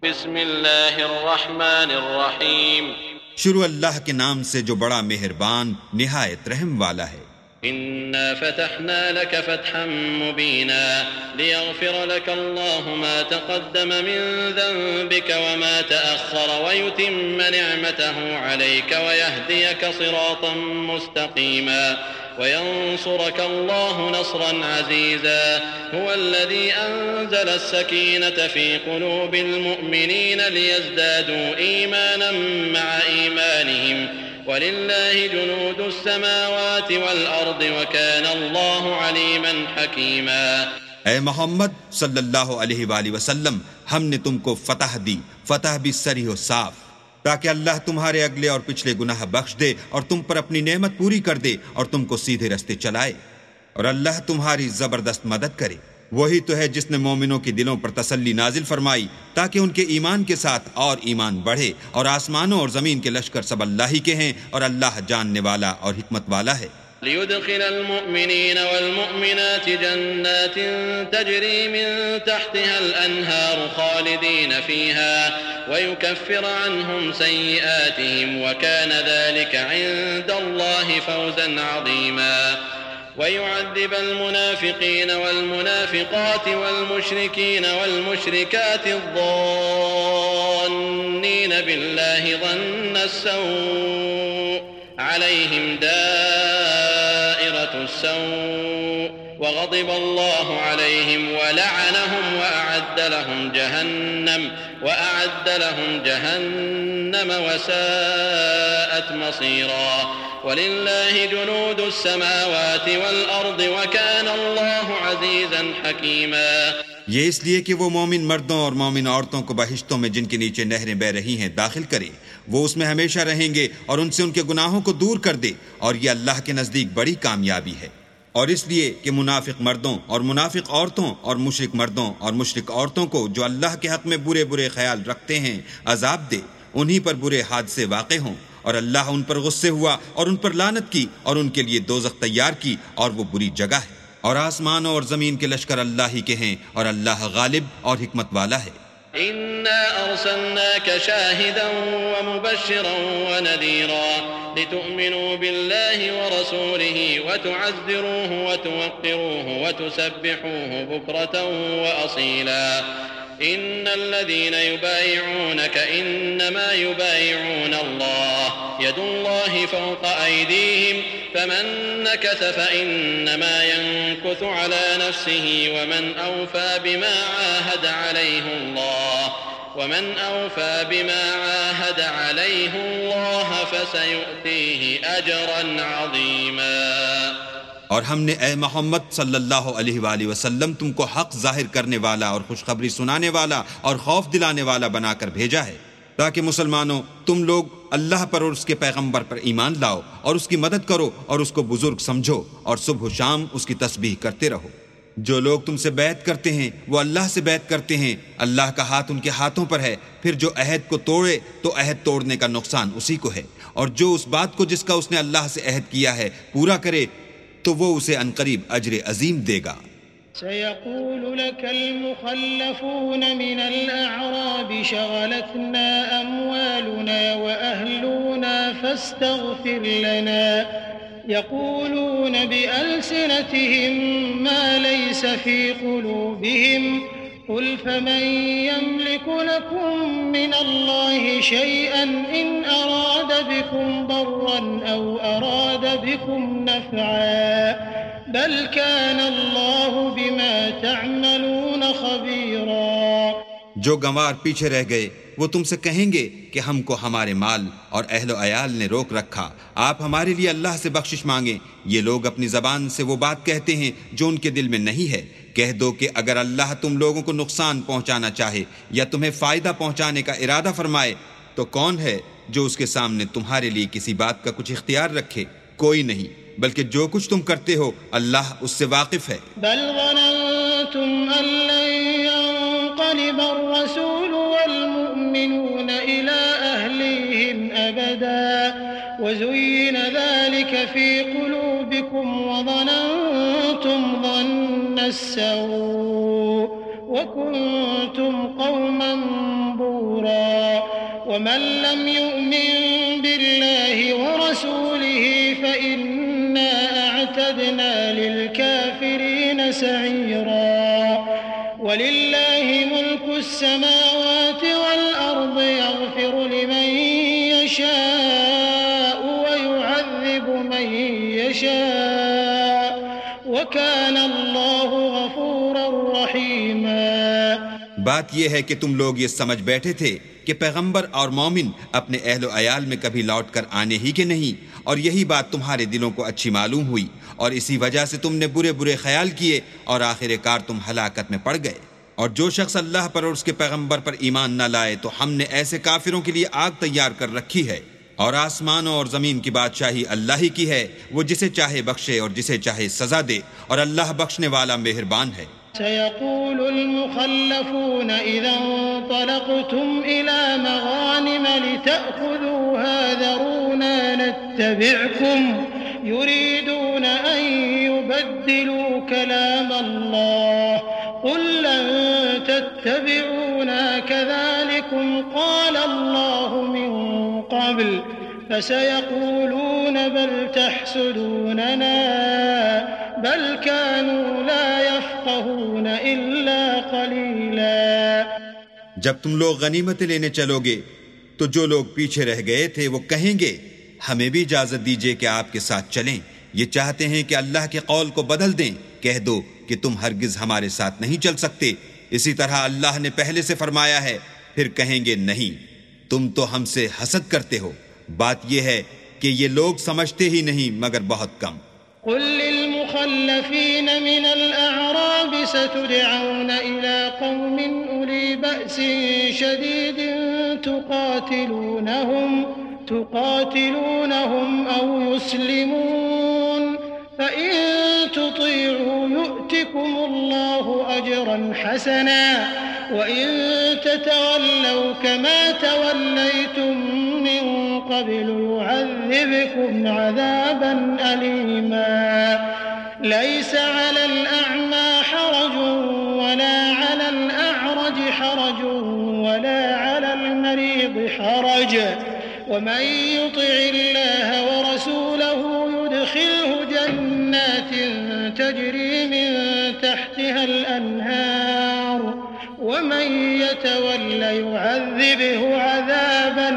بسم اللہ الرحمن الرحیم شروع اللہ کے نام سے جو بڑا مہربان نہایت رحم والا ہے۔ إنا فتحنا لك فتحا مبينا ليغفر لك الله ما تقدم من ذنبك وما تأخر ويتم نعمته عليك ويهديك صراطا مستقيما وينصرك الله نصرا عزيزا هو الذي أنزل السكينة في قلوب المؤمنين ليزدادوا إيمانا مع إيمانهم وَلِلَّهِ جُنُودُ السَّمَاوَاتِ وَالْأَرْضِ وَكَانَ اللَّهُ عَلِيمًا حَكِيمًا۔ اے محمد صلی اللہ علیہ وآلہ وسلم، ہم نے تم کو فتح دی، فتح بھی صریح و صاف، تاکہ اللہ تمہارے اگلے اور پچھلے گناہ بخش دے اور تم پر اپنی نعمت پوری کر دے اور تم کو سیدھے رستے چلائے، اور اللہ تمہاری زبردست مدد کرے۔ وہی تو ہے جس نے مومنوں کے دلوں پر تسلی نازل فرمائی تاکہ ان کے ایمان کے ساتھ اور ایمان بڑھے، اور آسمانوں اور زمین کے لشکر سب اللہ ہی کے ہیں، اور اللہ جاننے والا اور حکمت والا ہے۔ ليدخل المؤمنين والمؤمنات جنات تجري من تحتها الأنهار خالدين فيها ويكفر عنهم سيئاتهم وكان ذلك عند الله فوزا عظيما ويعذب المنافقين والمنافقات والمشركين والمشركات الظانين بالله ظن السوء عليهم دائرة السوء وغضب الله عليهم ولعنهم وأعد لهم جهنم وساءت مصيرا وَلِلَّهِ جُنُودُ السَّمَاوَاتِ وَالْأَرْضِ وَكَانَ اللَّهُ عَزِيزًا حَكِيمًا۔ یہ اس لیے کہ وہ مومن مردوں اور مومن عورتوں کو بہشتوں میں جن کے نیچے نہریں بہ رہی ہیں داخل کرے، وہ اس میں ہمیشہ رہیں گے اور ان سے ان کے گناہوں کو دور کر دے، اور یہ اللہ کے نزدیک بڑی کامیابی ہے۔ اور اس لیے کہ منافق مردوں اور منافق عورتوں اور مشرک مردوں اور مشرک عورتوں کو جو اللہ کے حق میں برے برے خیال رکھتے ہیں عذاب دے، انہی پر برے حادثے واقع ہوں، اور اللہ ان پر غصے ہوا اور ان پر لعنت کی اور ان کے لیے دوزخ تیار کی، اور وہ بری جگہ ہے۔ اور آسمانوں اور زمین کے لشکر اللہ ہی کے ہیں، اور اللہ غالب اور حکمت والا ہے۔ إنا أرسلناك شاهدا ومبشرا ونذيرا لتؤمنوا بالله ورسوله وتعزروه وتوقروه وتسبحوه بكرة وأصيلا إن الذين يبايعونك إنما يبايعون الله يد الله فوق أيديهم فمن نكث فإنما ينكث على نفسه ومن أوفى بما عاهد عليه الله فسيؤتيه أجرا عظيما۔ اور ہم نے اے محمد صلی اللہ علیہ وآلہ وسلم تم کو حق ظاہر کرنے والا اور خوشخبری سنانے والا اور خوف دلانے والا بنا کر بھیجا ہے، تاکہ مسلمانوں تم لوگ اللہ پر اور اس کے پیغمبر پر ایمان لاؤ اور اس کی مدد کرو اور اس کو بزرگ سمجھو، اور صبح و شام اس کی تسبیح کرتے رہو۔ جو لوگ تم سے بیعت کرتے ہیں وہ اللہ سے بیعت کرتے ہیں، اللہ کا ہاتھ ان کے ہاتھوں پر ہے، پھر جو عہد کو توڑے تو عہد توڑنے کا نقصان اسی کو ہے، اور جو اس بات کو جس کا اس نے اللہ سے عہد کیا ہے پورا کرے تو وہ اسے عنقریب اجر عظیم دے گا۔ سيقول لك المخلفون من الأعراب شغلتنا أموالنا وأهلنا فاستغفر لنا يقولون بألسنتهم ما ليس في قلوبهم قل فمن يملك لكم من الله شيئا إن أراد بكم ضرا أو أراد بكم نفعا بل كان الله بما تعملون خبيرا۔ جو گنوار پیچھے رہ گئے وہ تم سے کہیں گے کہ ہم کو ہمارے مال اور اہل و عیال نے روک رکھا، آپ ہمارے لیے اللہ سے بخشش مانگیں۔ یہ لوگ اپنی زبان سے وہ بات کہتے ہیں جو ان کے دل میں نہیں ہے۔ کہہ دو کہ اگر اللہ تم لوگوں کو نقصان پہنچانا چاہے یا تمہیں فائدہ پہنچانے کا ارادہ فرمائے تو کون ہے جو اس کے سامنے تمہارے لیے کسی بات کا کچھ اختیار رکھے؟ کوئی نہیں، بلکہ جو کچھ تم کرتے ہو اللہ اس سے واقف ہے۔ بل ظننتم أن لن ينقلب الرسول والمؤمنون إلى أهليهم أبدا وزين ذلك في قلوبكم وظننتم ظن السوء وكنتم قوما بورا ومن لم يؤمن بالله ورسوله فإنا أعتدنا للكافرين سعيرا ولله ملك السماوات والأرض يغفر لمن يشاء ويعذب من يشاء وكان الله غفورا رحيما۔ بات یہ ہے کہ تم لوگ یہ سمجھ بیٹھے تھے کہ پیغمبر اور مومن اپنے اہل و عیال میں کبھی لوٹ کر آنے ہی کے نہیں، اور یہی بات تمہارے دلوں کو اچھی معلوم ہوئی، اور اسی وجہ سے تم نے برے برے خیال کیے اور آخر کار تم ہلاکت میں پڑ گئے۔ اور جو شخص اللہ پر اور اس کے پیغمبر پر ایمان نہ لائے تو ہم نے ایسے کافروں کے لیے آگ تیار کر رکھی ہے، اور آسمانوں اور زمین کی بادشاہی اللہ ہی کی ہے، وہ جسے چاہے بخشے اور جسے چاہے سزا دے، اور اللہ بخشنے والا مہربان ہے۔ سيقول المخلفون إذا انطلقتم إلى مغانم لتأخذوها ذرونا نتبعكم يريدون أن يبدلوا كلام الله قل لن تتبعونا كذلكم قال الله من قبل فسيقولون بل تحسدوننا بل كانوا لا يفقهون إلا قليلا۔ جب تم لوگ غنیمتیں لینے چلو گے تو جو لوگ پیچھے رہ گئے تھے وہ کہیں گے ہمیں بھی اجازت دیجیے کہ آپ کے ساتھ چلیں، یہ چاہتے ہیں کہ اللہ کے قول کو بدل دیں، کہہ دو کہ تم ہرگز ہمارے ساتھ نہیں چل سکتے، اسی طرح اللہ نے پہلے سے فرمایا ہے، پھر کہیں گے نہیں تم تو ہم سے حسد کرتے ہو۔ بات یہ ہے کہ یہ لوگ سمجھتے ہی نہیں مگر بہت کم۔ قل للمخلفين من الأعراب ستدعون إلى قوم أولي بأس شديد تقاتلونهم أو يسلمون فإن تطيعوا يؤتكم الله أجرا حسنا وإن تتولوا كما توليتم من قبل يعذبكم عذابا أليما۔ ليس على الأعمى حرج ولا على الأعرج حرج ولا على المريض حرج ومن يطع الله ورسوله يدخله جنات تجري من تحتها الأنهار ومن يتول يعذبه عذابا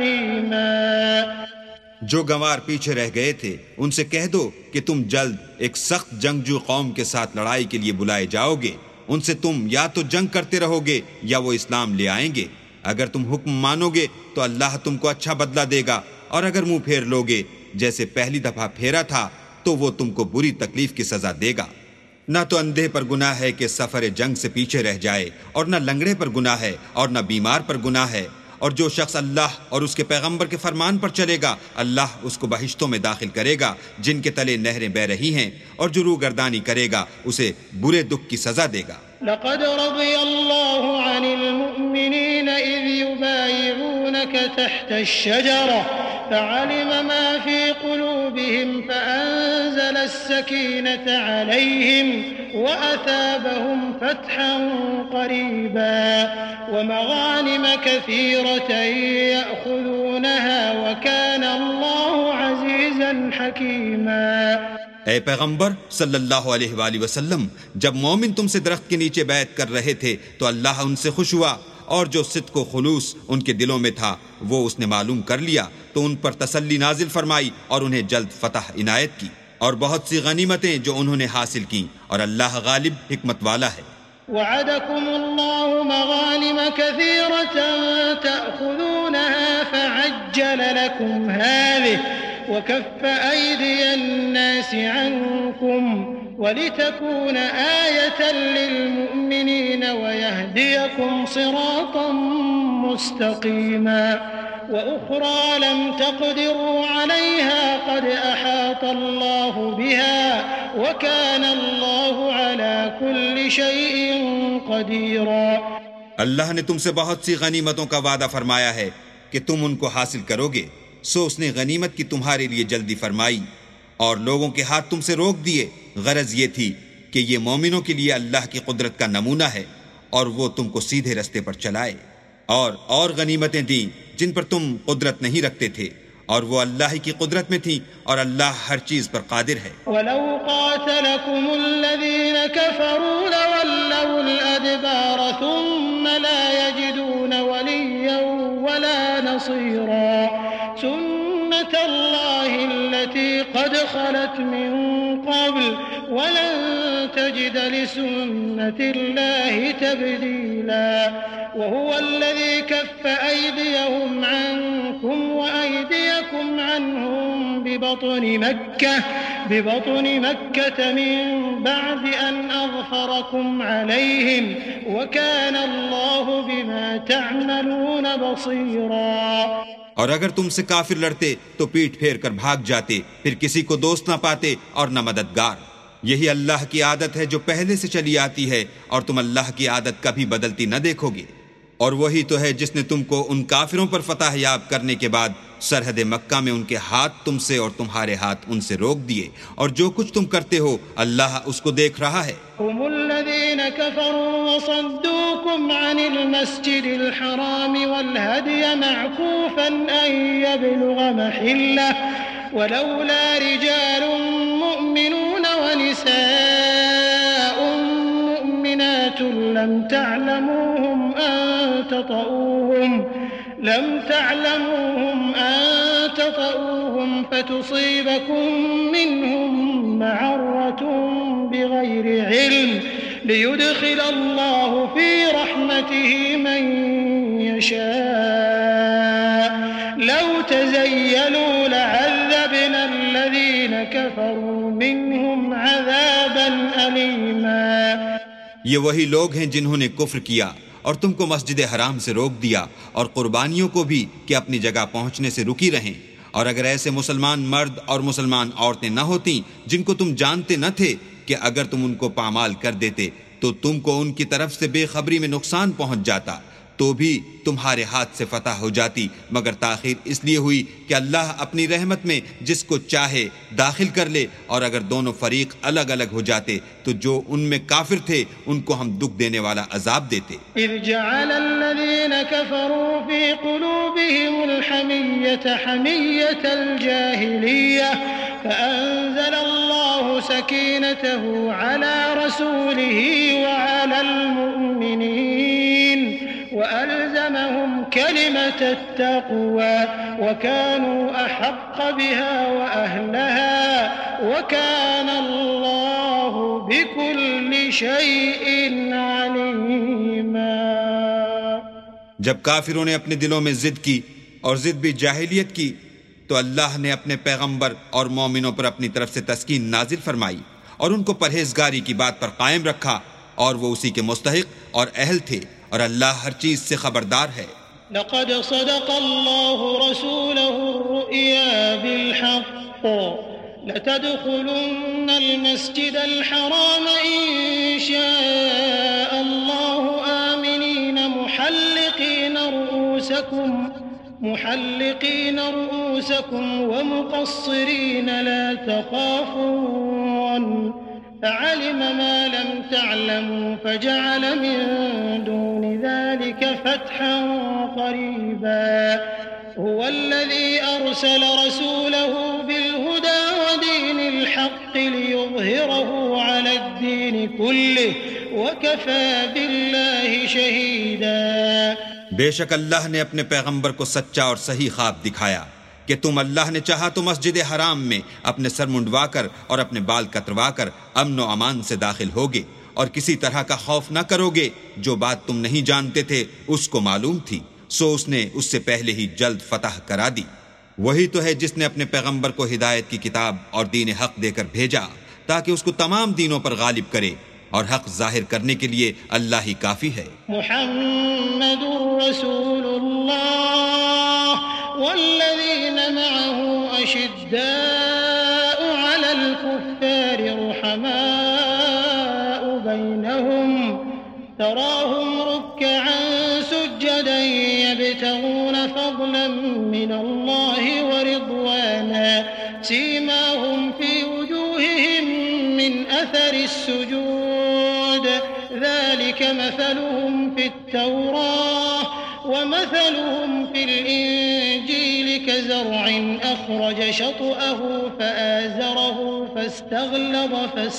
أليما۔ جو گنوار پیچھے رہ گئے تھے ان سے کہہ دو کہ تم جلد ایک سخت جنگجو قوم کے ساتھ لڑائی کے لیے بلائے جاؤ گے، ان سے تم یا تو جنگ کرتے رہو گے یا وہ اسلام لے آئیں گے، اگر تم حکم مانو گے تو اللہ تم کو اچھا بدلہ دے گا، اور اگر منہ پھیر لوگے جیسے پہلی دفعہ پھیرا تھا تو وہ تم کو بری تکلیف کی سزا دے گا۔ نہ تو اندھے پر گناہ ہے کہ سفر جنگ سے پیچھے رہ جائے، اور نہ لنگڑے پر گناہ ہے، اور نہ بیمار پر گناہ ہے، اور جو شخص اللہ اور اس کے پیغمبر کے فرمان پر چلے گا اللہ اس کو بہشتوں میں داخل کرے گا جن کے تلے نہریں بہ رہی ہیں، اور جو روگردانی کرے گا اسے برے دکھ کی سزا دے گا۔ لقد رضي الله عن المؤمنين إذ يبايعونك تحت الشجرة فعلم ما في قلوبهم فأنزل السكينة عليهم وأثابهم فتحا قريبا ومغانم كثيرة يأخذونها وكان الله عزيزا حكيما۔ اے پیغمبر صلی اللہ علیہ وآلہ وسلم، جب مومن تم سے درخت کے نیچے بیعت کر رہے تھے تو اللہ ان سے خوش ہوا، اور جو صدق و خلوص ان کے دلوں میں تھا وہ اس نے معلوم کر لیا تو ان پر تسلی نازل فرمائی اور انہیں جلد فتح عنایت کی، اور بہت سی غنیمتیں جو انہوں نے حاصل کی، اور اللہ غالب حکمت والا ہے۔ وعدكم الله مغانم كثيرة تأخذونها فعجل لكم هذه وكف أيدي الناس عنكم ولتكون آية للمؤمنين ويهديكم صراطا مستقيما وأخرى لم تقدروا عليها قد أحاط الله بها وكان الله على كل شيء قديرا۔ اللہ نے تم سے بہت سی غنیمتوں کا وعدہ فرمایا ہے کہ تم ان کو حاصل کرو گے، سو اس نے غنیمت کی تمہارے لیے جلدی فرمائی اور لوگوں کے ہاتھ تم سے روک دیے۔ غرض یہ تھی کہ یہ مومنوں کے لیے اللہ کی قدرت کا نمونہ ہے اور وہ تم کو سیدھے رستے پر چلائے، اور غنیمتیں دیں جن پر تم قدرت نہیں رکھتے تھے، اور وہ اللہ کی قدرت میں تھی، اور اللہ ہر چیز پر قادر ہے۔ وَلَوْ قَاتَلَكُمُ الَّذِينَ كَفَرُوا لَوَلَّوُا الْأَدْبَارَ ثُمَّ لَا يَجِدُونَ وَلِيًّا وَلَا نَصِيرًا سُنَّةَ اللَّهِ الَّتِي قَدْ خَلَتْ مِن قَبْلُ وَلَن تَجِدَ لِسُنَّةِ اللَّهِ تَبْدِيلًا وهو الذي كف أيديهم عنكم وأيديكم عنهم ببطن مكة من بعد أن أظفركم عليهم وكان الله بما تعملون بصيرا۔ اور اگر تم سے کافر لڑتے تو پیٹ پھیر کر بھاگ جاتے، پھر کسی کو دوست نہ پاتے اور نہ مددگار۔ یہی اللہ کی عادت ہے جو پہلے سے چلی آتی ہے، اور تم اللہ کی عادت کبھی بدلتی نہ دیکھو گے۔ اور وہی تو ہے جس نے تم کو ان کافروں پر فتح یاب کرنے کے بعد سرحد مکہ میں ان کے ہاتھ تم سے اور تمہارے ہاتھ ان سے روک دیے، اور جو کچھ تم کرتے ہو اللہ اس کو دیکھ رہا ہے۔ هم الذين كفروا وصدوكم عن المسجد الحرام والهدي معكوفا أن يبلغ محله ولولا رجال مؤمنون ونساء مؤمنات لم تعلموهم أن تطؤوهم فتصيبكم منهم معرة بغير علم ليدخل الله في رحمته من يشاء لو تزيلوا لعذبنا الذين كفروا منهم عذابا أليما۔ یہ وہی لوگ ہیں جنہوں نے کفر کیا اور تم کو مسجد حرام سے روک دیا، اور قربانیوں کو بھی کہ اپنی جگہ پہنچنے سے رکی رہیں۔ اور اگر ایسے مسلمان مرد اور مسلمان عورتیں نہ ہوتیں جن کو تم جانتے نہ تھے کہ اگر تم ان کو پامال کر دیتے تو تم کو ان کی طرف سے بے خبری میں نقصان پہنچ جاتا، تو بھی تمہارے ہاتھ سے فتح ہو جاتی، مگر تاخیر اس لیے ہوئی کہ اللہ اپنی رحمت میں جس کو چاہے داخل کر لے، اور اگر دونوں فریق الگ الگ ہو جاتے تو جو ان میں کافر تھے ان کو ہم دکھ دینے والا عذاب دیتے۔ اذ جعل الذين كفروا في قلوبهم الحمية حمية الجاهلية فأنزل الله سكينته على رسوله وعلى المؤمنين وألزمهم كلمة التقوى وكانوا أحق بها وأهلها وكان الله بكل شيء عليما۔ جب کافروں نے اپنے دلوں میں ضد کی، اور ضد بھی جاہلیت کی، تو اللہ نے اپنے پیغمبر اور مومنوں پر اپنی طرف سے تسکین نازل فرمائی اور ان کو پرہیزگاری کی بات پر قائم رکھا، اور وہ اسی کے مستحق اور اہل تھے، اور اللہ ہر چیز سے خبردار ہے۔ لقد صدق الله رسوله الرؤيا بالحق لتدخلن المسجد الحرام إن شاء الله آمنين محلقين رؤوسكم ومقصرين لا تخافون فعلم ما لم تعلموا فجعل من دون ذلك فتحا قريبا هو الذي أرسل رسوله بالهدى ودين الحق ليظهره على الدين كله وكفى بالله شهيدا۔ بے شک اللہ نے اپنے پیغمبر کو سچا اور صحیح خواب دکھایا کہ تم اللہ نے چاہا تو مسجد حرام میں اپنے سر منڈوا کر اور اپنے بال کتروا کر امن و امان سے داخل ہوگے، اور کسی طرح کا خوف نہ کرو گے۔ جو بات تم نہیں جانتے تھے اس کو معلوم تھی، سو اس نے اس سے پہلے ہی جلد فتح کرا دی۔ وہی تو ہے جس نے اپنے پیغمبر کو ہدایت کی کتاب اور دین حق دے کر بھیجا تاکہ اس کو تمام دینوں پر غالب کرے، اور حق ظاہر کرنے کے لیے اللہ ہی کافی ہے۔ محمد رسول اللہ والذین معه اشداء علی الكفار رحماء بینہم تراہم رکعا سجدا يبتغون فضلا من اللہ ورضوانا سیماہم فی وجوہہم من اثر السجود ذلك مثلهم في التوراة ومثلهم في الإنجيل كزرع أخرج شطأه فآزره فاستغلظ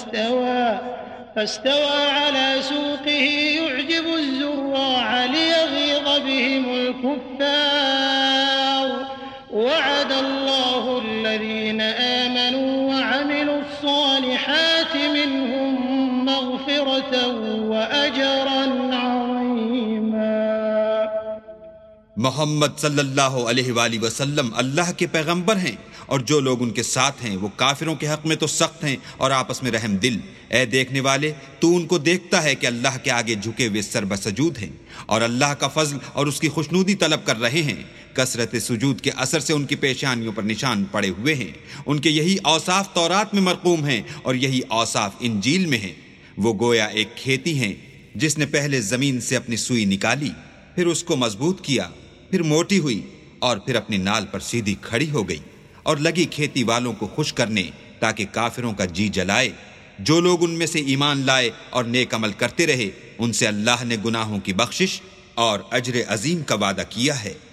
فاستوى على سوقه يعجب الزراع ليغيظ بهم الكفار وعد الله الذين آمنوا وعملوا الصالحات منهم مغفرة وأجرا عظيما۔ محمد صلی اللہ علیہ وآلہ وسلم اللہ کے پیغمبر ہیں، اور جو لوگ ان کے ساتھ ہیں وہ کافروں کے حق میں تو سخت ہیں اور آپس میں رحم دل۔ اے دیکھنے والے، تو ان کو دیکھتا ہے کہ اللہ کے آگے جھکے ہوئے سر بسجود ہیں اور اللہ کا فضل اور اس کی خوشنودی طلب کر رہے ہیں۔ کثرت سجود کے اثر سے ان کی پیشانیوں پر نشان پڑے ہوئے ہیں۔ ان کے یہی اوصاف تورات میں مرقوم ہیں اور یہی اوصاف انجیل میں ہیں۔ وہ گویا ایک کھیتی ہیں جس نے پہلے زمین سے اپنی سوئی نکالی، پھر اس کو مضبوط کیا، پھر موٹی ہوئی اور پھر اپنی نال پر سیدھی کھڑی ہو گئی، اور لگی کھیتی والوں کو خوش کرنے تاکہ کافروں کا جی جلائے۔ جو لوگ ان میں سے ایمان لائے اور نیک عمل کرتے رہے، ان سے اللہ نے گناہوں کی بخشش اور اجر عظیم کا وعدہ کیا ہے۔